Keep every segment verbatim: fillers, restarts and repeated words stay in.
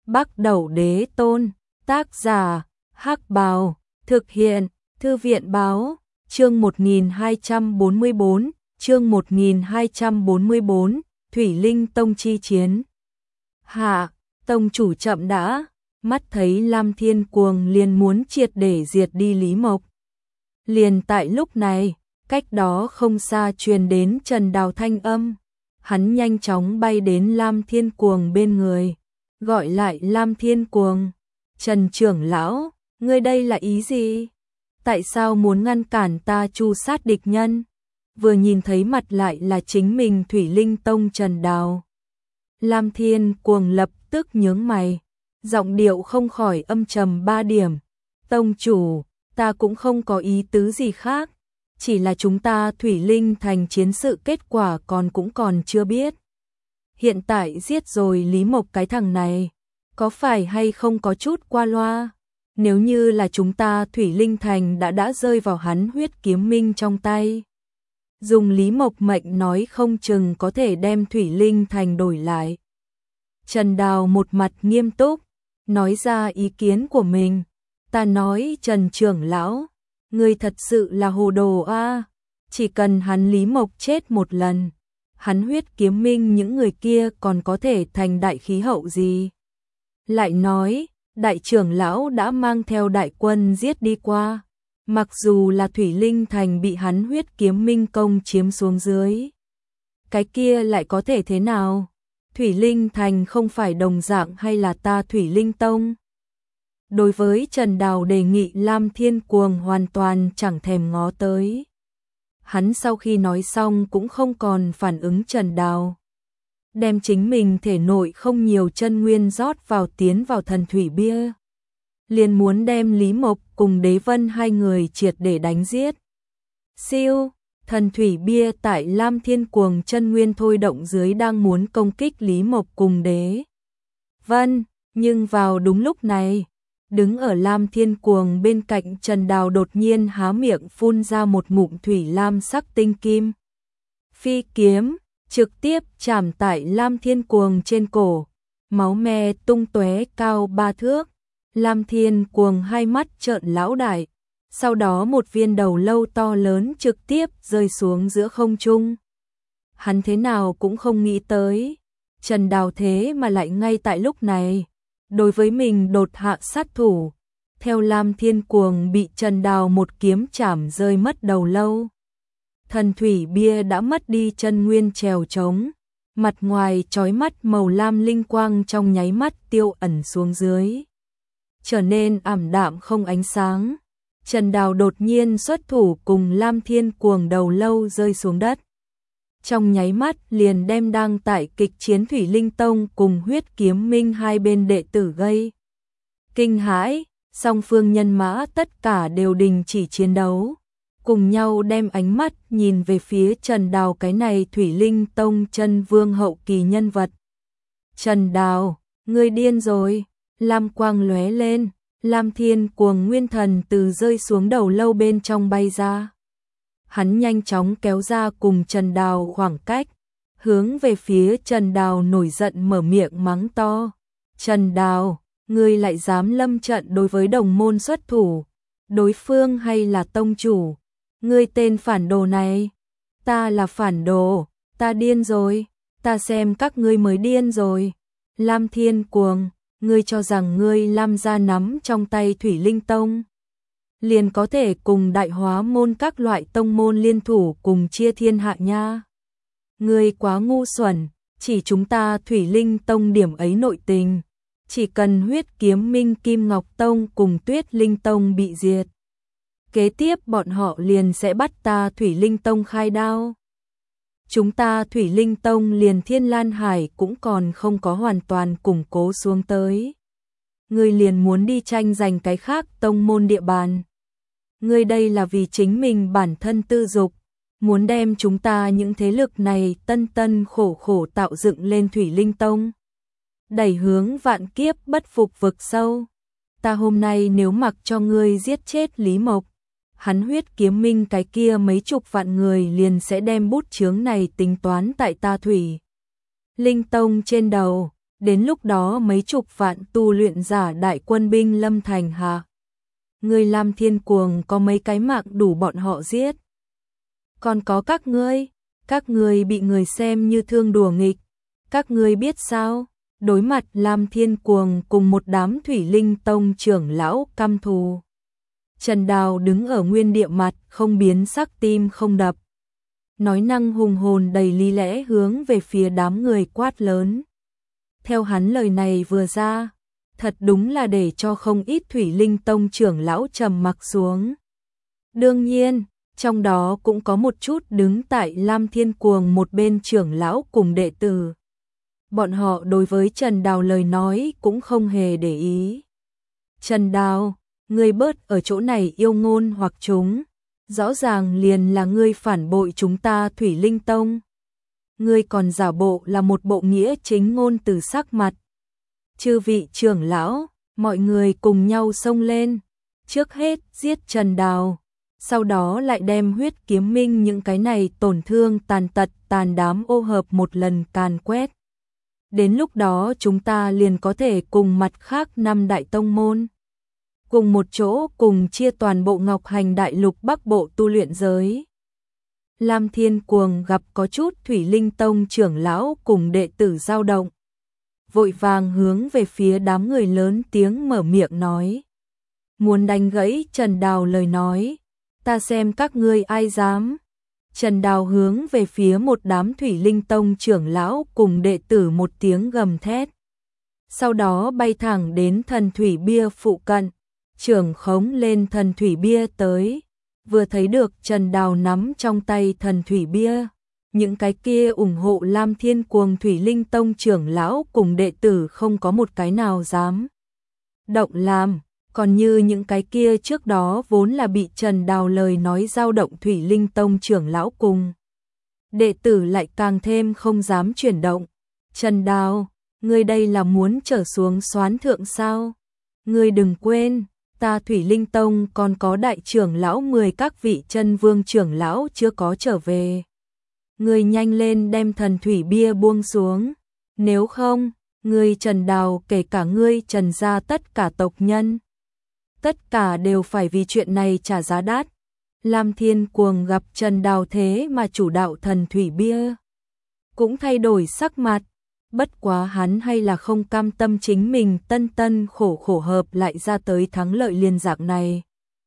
Bắc Đẩu Đế Tôn, tác giả, Hắc Bào, thực hiện, Thư viện Báo, chương một nghìn hai trăm bốn mươi bốn, chương một nghìn hai trăm bốn mươi bốn, Thủy Linh Tông chi chiến. Hạ, tông chủ chậm đã, mắt thấy Lam Thiên Cuồng liền muốn triệt để diệt đi Lý Mộc. Liền tại lúc này, cách đó không xa truyền đến Trần Đào thanh âm, hắn nhanh chóng bay đến Lam Thiên Cuồng bên người, gọi lại Lam Thiên Cuồng, Trần trưởng lão, ngươi đây là ý gì? Tại sao muốn ngăn cản ta tru sát địch nhân? Vừa nhìn thấy mặt lại là chính mình Thủy Linh Tông Trần Đào. Lam Thiên Cuồng lập tức nhướng mày, giọng điệu không khỏi âm trầm ba điểm. Tông chủ, ta cũng không có ý tứ gì khác, chỉ là chúng ta Thủy Linh thành chiến sự kết quả còn cũng còn chưa biết. Hiện tại giết rồi Lý Mộc cái thằng này, có phải hay không có chút qua loa? Nếu như là chúng ta Thủy Linh thành đã đã rơi vào hắn huyết kiếm minh trong tay. Dùng Lý Mộc mệnh nói không chừng có thể đem Thủy Linh thành đổi lại. Trần Đào một mặt nghiêm túc, nói ra ý kiến của mình. Ta nói Trần trưởng lão, ngươi thật sự là hồ đồ a. Chỉ cần hắn Lý Mộc chết một lần, hắn huyết kiếm minh những người kia còn có thể thành đại khí hậu gì? Lại nói, đại trưởng lão đã mang theo đại quân giết đi qua, mặc dù là Thủy Linh thành bị hắn huyết kiếm minh công chiếm xuống dưới. Cái kia lại có thể thế nào? Thủy Linh thành không phải đồng dạng hay là ta Thủy Linh tông? Đối với Trần Đào đề nghị Lam Thiên Cuồng hoàn toàn chẳng thèm ngó tới. Hắn sau khi nói xong cũng không còn phản ứng Trần Đào. Đem chính mình thể nội không nhiều chân nguyên rót vào tiến vào thần thủy bia. Liền muốn đem Lý Mộc cùng Đế Vân hai người triệt để đánh giết. Siêu, thần thủy bia tại Lam Thiên Cuồng chân nguyên thôi động dưới đang muốn công kích Lý Mộc cùng Đế Vân, nhưng vào đúng lúc này, đứng ở Lam Thiên Cuồng bên cạnh Trần Đào đột nhiên há miệng phun ra một ngụm thủy lam sắc tinh kim. Phi kiếm, trực tiếp chạm tại Lam Thiên Cuồng trên cổ, máu me tung tóe cao ba thước. Lam Thiên Cuồng hai mắt trợn lão đại, sau đó một viên đầu lâu to lớn trực tiếp rơi xuống giữa không trung. Hắn thế nào cũng không nghĩ tới, Trần Đào thế mà lại ngay tại lúc này đối với mình đột hạ sát thủ. Theo Lam Thiên Cuồng bị Trần Đào một kiếm chảm rơi mất đầu lâu. Thần thủy bia đã mất đi chân nguyên trèo trống, mặt ngoài chói mắt màu lam linh quang trong nháy mắt tiêu ẩn xuống dưới, trở nên ảm đạm không ánh sáng. Trần Đào đột nhiên xuất thủ cùng Lam Thiên Cuồng đầu lâu rơi xuống đất. Trong nháy mắt liền đem đang tại kịch chiến Thủy Linh Tông cùng huyết kiếm minh hai bên đệ tử gây kinh hãi, song phương nhân mã tất cả đều đình chỉ chiến đấu, cùng nhau đem ánh mắt nhìn về phía Trần Đào cái này Thủy Linh Tông chân vương hậu kỳ nhân vật. Trần Đào, ngươi điên rồi, lam quang lóe lên, Lam Thiên Cuồng nguyên thần từ rơi xuống đầu lâu bên trong bay ra. Hắn nhanh chóng kéo ra cùng Trần Đào khoảng cách, hướng về phía Trần Đào nổi giận mở miệng mắng to. Trần Đào, ngươi lại dám lâm trận đối với đồng môn xuất thủ, đối phương hay là tông chủ? Ngươi tên phản đồ này, ta là phản đồ, ta điên rồi, ta xem các ngươi mới điên rồi. Lam Thiên Cuồng, ngươi cho rằng ngươi Lam gia nắm trong tay Thủy Linh Tông liền có thể cùng Đại Hóa môn các loại tông môn liên thủ cùng chia thiên hạ nha? Ngươi quá ngu xuẩn, chỉ chúng ta Thủy Linh Tông điểm ấy nội tình, chỉ cần huyết kiếm minh Kim Ngọc Tông cùng Tuyết Linh Tông bị diệt, kế tiếp bọn họ liền sẽ bắt ta Thủy Linh Tông khai đao. Chúng ta Thủy Linh Tông liền Thiên Lan Hải cũng còn không có hoàn toàn củng cố xuống tới. Ngươi liền muốn đi tranh giành cái khác tông môn địa bàn. Ngươi đây là vì chính mình bản thân tư dục, muốn đem chúng ta những thế lực này tân tân khổ khổ tạo dựng lên Thủy Linh Tông, đẩy hướng vạn kiếp bất phục vực sâu. Ta hôm nay nếu mặc cho ngươi giết chết Lý Mộc, hắn huyết kiếm minh cái kia mấy chục vạn người liền sẽ đem bút chướng này tính toán tại ta Thủy Linh Tông trên đầu. Đến lúc đó mấy chục vạn tu luyện giả đại quân binh lâm thành hạ. Ngươi Lam Thiên Cuồng có mấy cái mạng đủ bọn họ giết. Còn có các ngươi, các ngươi bị người xem như thương đùa nghịch. Các ngươi biết sao, đối mặt Lam Thiên Cuồng cùng một đám Thủy Linh Tông trưởng lão căm thù. Trần Đào đứng ở nguyên địa mặt không biến sắc tim không đập. Nói năng hùng hồn đầy lý lẽ hướng về phía đám người quát lớn. Theo hắn lời này vừa ra, thật đúng là để cho không ít Thủy Linh Tông trưởng lão trầm mặc xuống. Đương nhiên, trong đó cũng có một chút đứng tại Lam Thiên Cuồng một bên trưởng lão cùng đệ tử. Bọn họ đối với Trần Đào lời nói cũng không hề để ý. Trần Đào, ngươi bớt ở chỗ này yêu ngôn hoặc chúng. Rõ ràng liền là ngươi phản bội chúng ta Thủy Linh Tông. Ngươi còn giả bộ là một bộ nghĩa chính ngôn từ sắc mặt. Chư vị trưởng lão, mọi người cùng nhau xông lên. Trước hết giết Trần Đào. Sau đó lại đem huyết kiếm minh những cái này tổn thương tàn tật tàn đám ô hợp một lần càn quét. Đến lúc đó chúng ta liền có thể cùng mặt khác năm đại tông môn. Cùng một chỗ cùng chia toàn bộ Ngọc Hành Đại Lục Bắc Bộ tu luyện giới. Lam Thiên Cuồng gặp có chút Thủy Linh Tông trưởng lão cùng đệ tử dao động. Vội vàng hướng về phía đám người lớn tiếng mở miệng nói. Muốn đánh gãy Trần Đào lời nói. Ta xem các ngươi ai dám. Trần Đào hướng về phía một đám Thủy Linh Tông trưởng lão cùng đệ tử một tiếng gầm thét. Sau đó bay thẳng đến thần thủy bia phụ cận. Trưởng khống lên thần thủy bia tới. Vừa thấy được Trần Đào nắm trong tay thần thủy bia. Những cái kia ủng hộ Lam Thiên Cuồng Thủy Linh Tông trưởng lão cùng đệ tử không có một cái nào dám động làm. Còn như những cái kia trước đó vốn là bị Trần Đào lời nói dao động Thủy Linh Tông trưởng lão cùng. Đệ tử lại càng thêm không dám chuyển động. Trần Đào, ngươi đây là muốn trở xuống soán thượng sao? Ngươi đừng quên, ta Thủy Linh Tông còn có đại trưởng lão mười các vị chân vương trưởng lão chưa có trở về. Ngươi nhanh lên đem thần thủy bia buông xuống. Nếu không, ngươi Trần Đào kể cả ngươi Trần gia tất cả tộc nhân. Tất cả đều phải vì chuyện này trả giá đắt. Lam Thiên Cuồng gặp Trần Đào thế mà chủ đạo thần thủy bia. Cũng thay đổi sắc mặt. Bất quá hắn hay là không cam tâm chính mình tân tân khổ khổ hợp lại ra tới thắng lợi liên dạng này.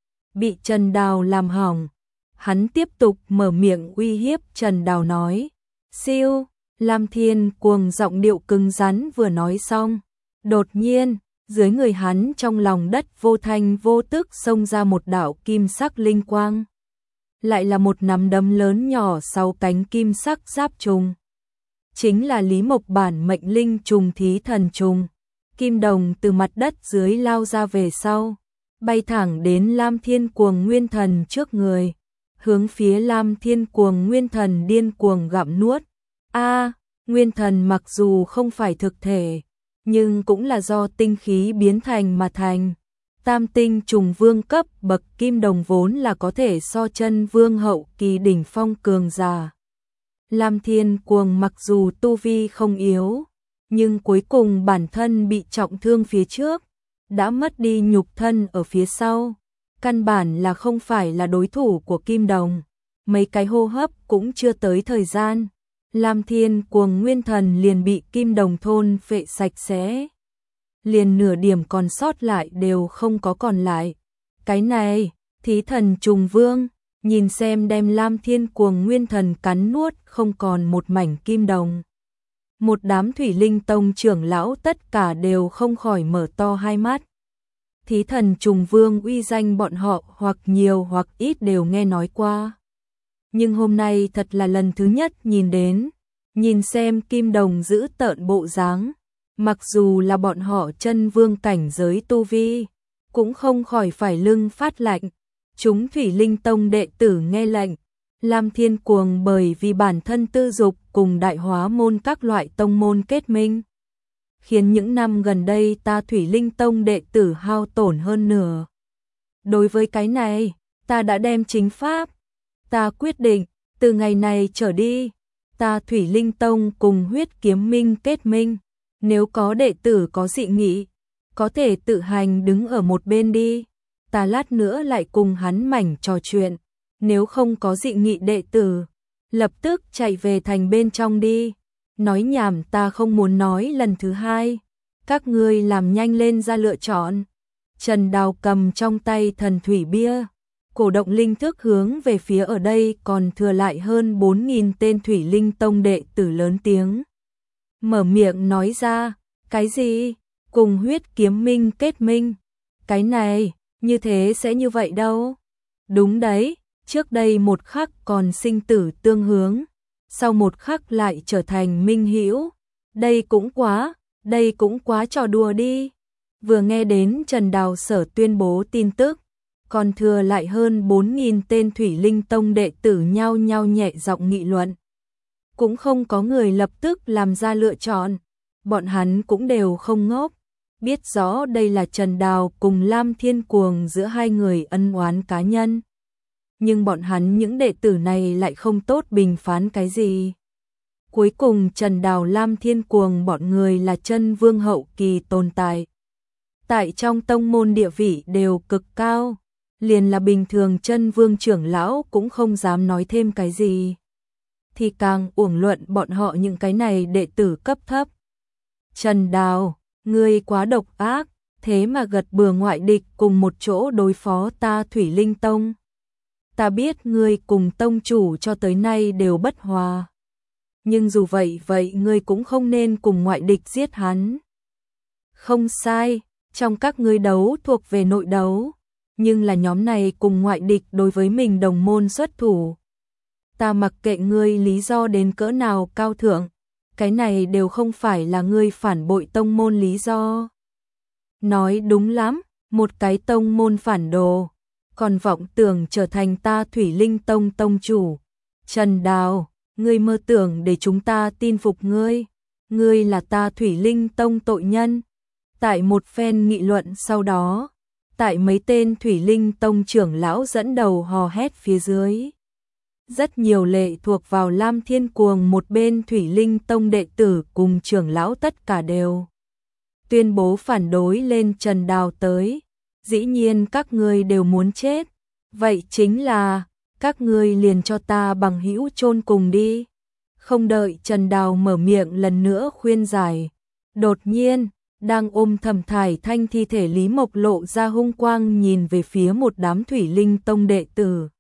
Bị Trần Đào làm hỏng. Hắn tiếp tục mở miệng uy hiếp Trần Đào nói. Siêu, Lam Thiên Cuồng giọng điệu cứng rắn vừa nói xong. Đột nhiên, dưới người hắn trong lòng đất vô thanh vô tức xông ra một đạo kim sắc linh quang. Lại là một nắm đấm lớn nhỏ sáu cánh kim sắc giáp trùng. Chính là Lý Mộc bản mệnh linh trùng thí thần trùng. Kim đồng từ mặt đất dưới lao ra về sau. Bay thẳng đến Lam Thiên Cuồng Nguyên Thần trước người. Hướng phía Lam Thiên Cuồng Nguyên Thần điên cuồng gặm nuốt. A, Nguyên Thần mặc dù không phải thực thể, nhưng cũng là do tinh khí biến thành mà thành. Tam tinh trùng vương cấp bậc kim đồng vốn là có thể so chân vương hậu kỳ đỉnh phong cường giả. Lam Thiên Cuồng mặc dù tu vi không yếu, nhưng cuối cùng bản thân bị trọng thương phía trước, đã mất đi nhục thân ở phía sau. Căn bản là không phải là đối thủ của kim đồng. Mấy cái hô hấp cũng chưa tới thời gian. Lam Thiên Cuồng Nguyên Thần liền bị kim đồng thôn phệ sạch sẽ. Liền nửa điểm còn sót lại đều không có còn lại. Cái này, thí thần trùng vương, nhìn xem đem Lam Thiên Cuồng Nguyên Thần cắn nuốt không còn một mảnh kim đồng. Một đám Thủy Linh Tông trưởng lão tất cả đều không khỏi mở to hai mắt. Thí thần trùng vương uy danh bọn họ hoặc nhiều hoặc ít đều nghe nói qua. Nhưng hôm nay thật là lần thứ nhất nhìn đến, nhìn xem kim đồng giữ tợn bộ dáng, mặc dù là bọn họ chân vương cảnh giới tu vi, cũng không khỏi phải lưng phát lạnh. Chúng Thủy Linh Tông đệ tử nghe lệnh, Lam Thiên Cuồng bởi vì bản thân tư dục cùng đại hóa môn các loại tông môn kết minh, khiến những năm gần đây ta Thủy Linh Tông đệ tử hao tổn hơn nửa. Đối với cái này, ta đã đem chính pháp. Ta quyết định, từ ngày này trở đi, ta Thủy Linh Tông cùng huyết kiếm minh kết minh. Nếu có đệ tử có dị nghị, có thể tự hành đứng ở một bên đi, ta lát nữa lại cùng hắn mảnh trò chuyện, nếu không có dị nghị đệ tử, lập tức chạy về thành bên trong đi, nói nhảm ta không muốn nói lần thứ hai, các ngươi làm nhanh lên ra lựa chọn. Trần Đào cầm trong tay thần thủy bia, cổ động linh thức hướng về phía ở đây còn thừa lại hơn bốn nghìn tên Thủy Linh Tông đệ tử lớn tiếng. Mở miệng nói ra, cái gì? Cùng huyết kiếm minh kết minh. Cái này, như thế sẽ như vậy đâu? Đúng đấy, trước đây một khắc còn sinh tử tương hướng, sau một khắc lại trở thành minh hữu. Đây cũng quá, đây cũng quá trò đùa đi. Vừa nghe đến Trần Đào Sở tuyên bố tin tức, còn thừa lại hơn bốn nghìn tên Thủy Linh Tông đệ tử nhao nhao nhẹ giọng nghị luận. Cũng không có người lập tức làm ra lựa chọn, bọn hắn cũng đều không ngốc, biết rõ đây là Trần Đào cùng Lam Thiên Cuồng giữa hai người ân oán cá nhân. Nhưng bọn hắn những đệ tử này lại không tốt bình phán cái gì. Cuối cùng Trần Đào Lam Thiên Cuồng bọn người là chân vương hậu kỳ tồn tại. Tại trong tông môn địa vị đều cực cao, liền là bình thường chân vương trưởng lão cũng không dám nói thêm cái gì. Thì càng uổng luận bọn họ những cái này đệ tử cấp thấp. Trần Đào, ngươi quá độc ác, thế mà gật bừa ngoại địch cùng một chỗ đối phó ta Thủy Linh Tông. Ta biết ngươi cùng tông chủ cho tới nay đều bất hòa. Nhưng dù vậy vậy ngươi cũng không nên cùng ngoại địch giết hắn. Không sai, trong các ngươi đấu thuộc về nội đấu, nhưng là nhóm này cùng ngoại địch đối với mình đồng môn xuất thủ. Ta mặc kệ ngươi lý do đến cỡ nào cao thượng, cái này đều không phải là ngươi phản bội tông môn lý do. Nói đúng lắm, một cái tông môn phản đồ, còn vọng tưởng trở thành ta Thủy Linh Tông tông chủ. Trần Đào, ngươi mơ tưởng để chúng ta tin phục ngươi, ngươi là ta Thủy Linh Tông tội nhân. Tại một phen nghị luận sau đó, tại mấy tên Thủy Linh Tông trưởng lão dẫn đầu hò hét phía dưới. Rất nhiều lệ thuộc vào Lam Thiên Cuồng một bên Thủy Linh Tông đệ tử cùng trưởng lão tất cả đều tuyên bố phản đối lên Trần Đào tới. Dĩ nhiên các ngươi đều muốn chết, vậy chính là các ngươi liền cho ta bằng hữu chôn cùng đi. Không đợi Trần Đào mở miệng lần nữa khuyên giải, đột nhiên đang ôm Thẩm Thải Thanh thi thể Lý Mộc lộ ra hung quang nhìn về phía một đám Thủy Linh Tông đệ tử.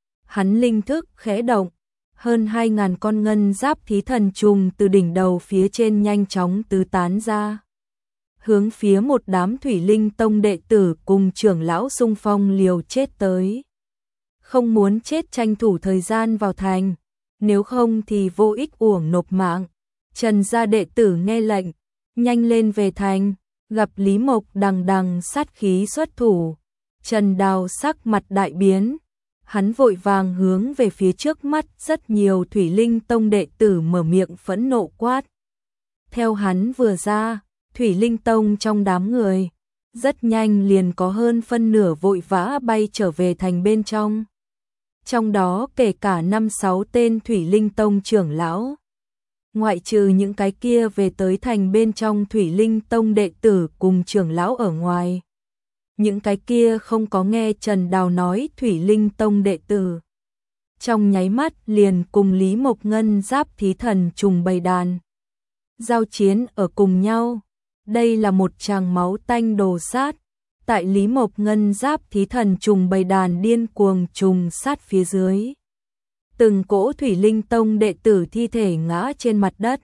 Hắn linh thức khẽ động, hơn hai ngàn con ngân giáp thí thần trùng từ đỉnh đầu phía trên nhanh chóng tứ tán ra. Hướng phía một đám Thủy Linh Tông đệ tử cùng trưởng lão xung phong liều chết tới. Không muốn chết tranh thủ thời gian vào thành, nếu không thì vô ích uổng nộp mạng. Trần gia đệ tử nghe lệnh, nhanh lên về thành, gặp Lý Mộc đằng đằng sát khí xuất thủ. Trần Đào sắc mặt đại biến, hắn vội vàng hướng về phía trước mắt rất nhiều Thủy Linh Tông đệ tử mở miệng phẫn nộ quát. Theo hắn vừa ra, Thủy Linh Tông trong đám người, rất nhanh liền có hơn phân nửa vội vã bay trở về thành bên trong. Trong đó kể cả năm sáu tên Thủy Linh Tông trưởng lão. Ngoại trừ những cái kia về tới thành bên trong Thủy Linh Tông đệ tử cùng trưởng lão ở ngoài. Những cái kia không có nghe Trần Đào nói Thủy Linh Tông đệ tử. Trong nháy mắt liền cùng Lý Mộc Ngân giáp thí thần trùng bầy đàn. Giao chiến ở cùng nhau. Đây là một tràng máu tanh đồ sát. Tại Lý Mộc Ngân giáp thí thần trùng bầy đàn điên cuồng trùng sát phía dưới. Từng cỗ Thủy Linh Tông đệ tử thi thể ngã trên mặt đất.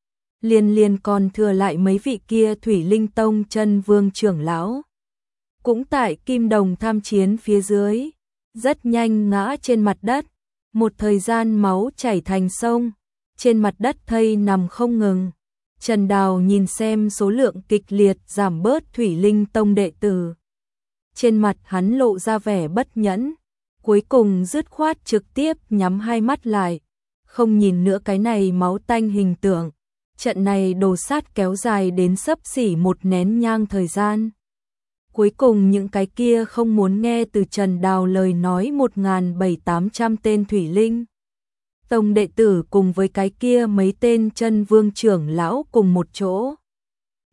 Liên liên còn thừa lại mấy vị kia Thủy Linh Tông chân vương trưởng lão. Cũng tại kim đồng tham chiến phía dưới. Rất nhanh ngã trên mặt đất. Một thời gian máu chảy thành sông. Trên mặt đất thây nằm không ngừng. Trần Đào nhìn xem số lượng kịch liệt giảm bớt Thủy Linh Tông đệ tử. Trên mặt hắn lộ ra vẻ bất nhẫn. Cuối cùng dứt khoát trực tiếp nhắm hai mắt lại. Không nhìn nữa cái này máu tanh hình tượng. Trận này đồ sát kéo dài đến xấp xỉ một nén nhang thời gian. Cuối cùng những cái kia không muốn nghe từ Trần Đào lời nói một nghìn bảy tám trăm tên Thủy Linh Tông đệ tử cùng với cái kia mấy tên chân vương trưởng lão cùng một chỗ.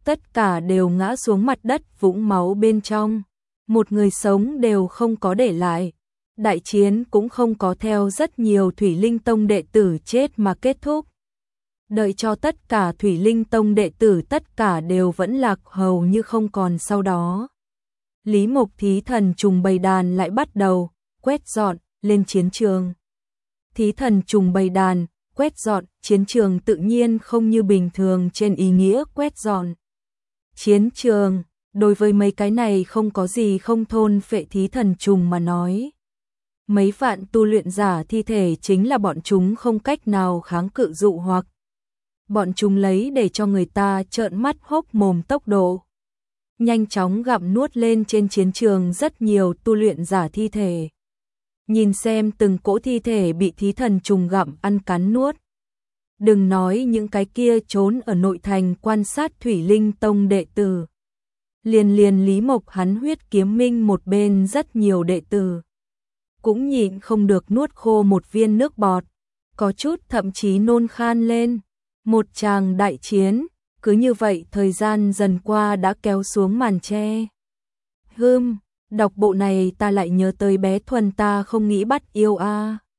tất cả đều ngã xuống mặt đất vũng máu bên trong, một người sống đều không có để lại. Đại chiến cũng không có theo rất nhiều Thủy Linh Tông đệ tử chết mà kết thúc. Đợi cho tất cả Thủy Linh Tông đệ tử tất cả đều vẫn lạc hầu như không còn sau đó. Lý Mộc thí thần trùng bầy đàn lại bắt đầu quét dọn lên chiến trường. Thí thần trùng bầy đàn, quét dọn chiến trường tự nhiên không như bình thường trên ý nghĩa quét dọn chiến trường, đối với mấy cái này không có gì không thôn phệ thí thần trùng mà nói. Mấy vạn tu luyện giả thi thể chính là bọn chúng không cách nào kháng cự dụ hoặc. Bọn chúng lấy để cho người ta trợn mắt hốc mồm tốc độ. Nhanh chóng gặm nuốt lên trên chiến trường rất nhiều tu luyện giả thi thể. Nhìn xem từng cỗ thi thể bị thí thần trùng gặm ăn cắn nuốt. Đừng nói những cái kia trốn ở nội thành quan sát Thủy Linh Tông đệ tử. Liền liền Lý Mộc hắn Huyết Kiếm Minh một bên rất nhiều đệ tử. Cũng nhịn không được nuốt khô một viên nước bọt. Có chút thậm chí nôn khan lên. Một tràng đại chiến, cứ như vậy thời gian dần qua đã kéo xuống màn che. Hừm, đọc bộ này ta lại nhớ tới bé Thuần ta không nghĩ bắt yêu a.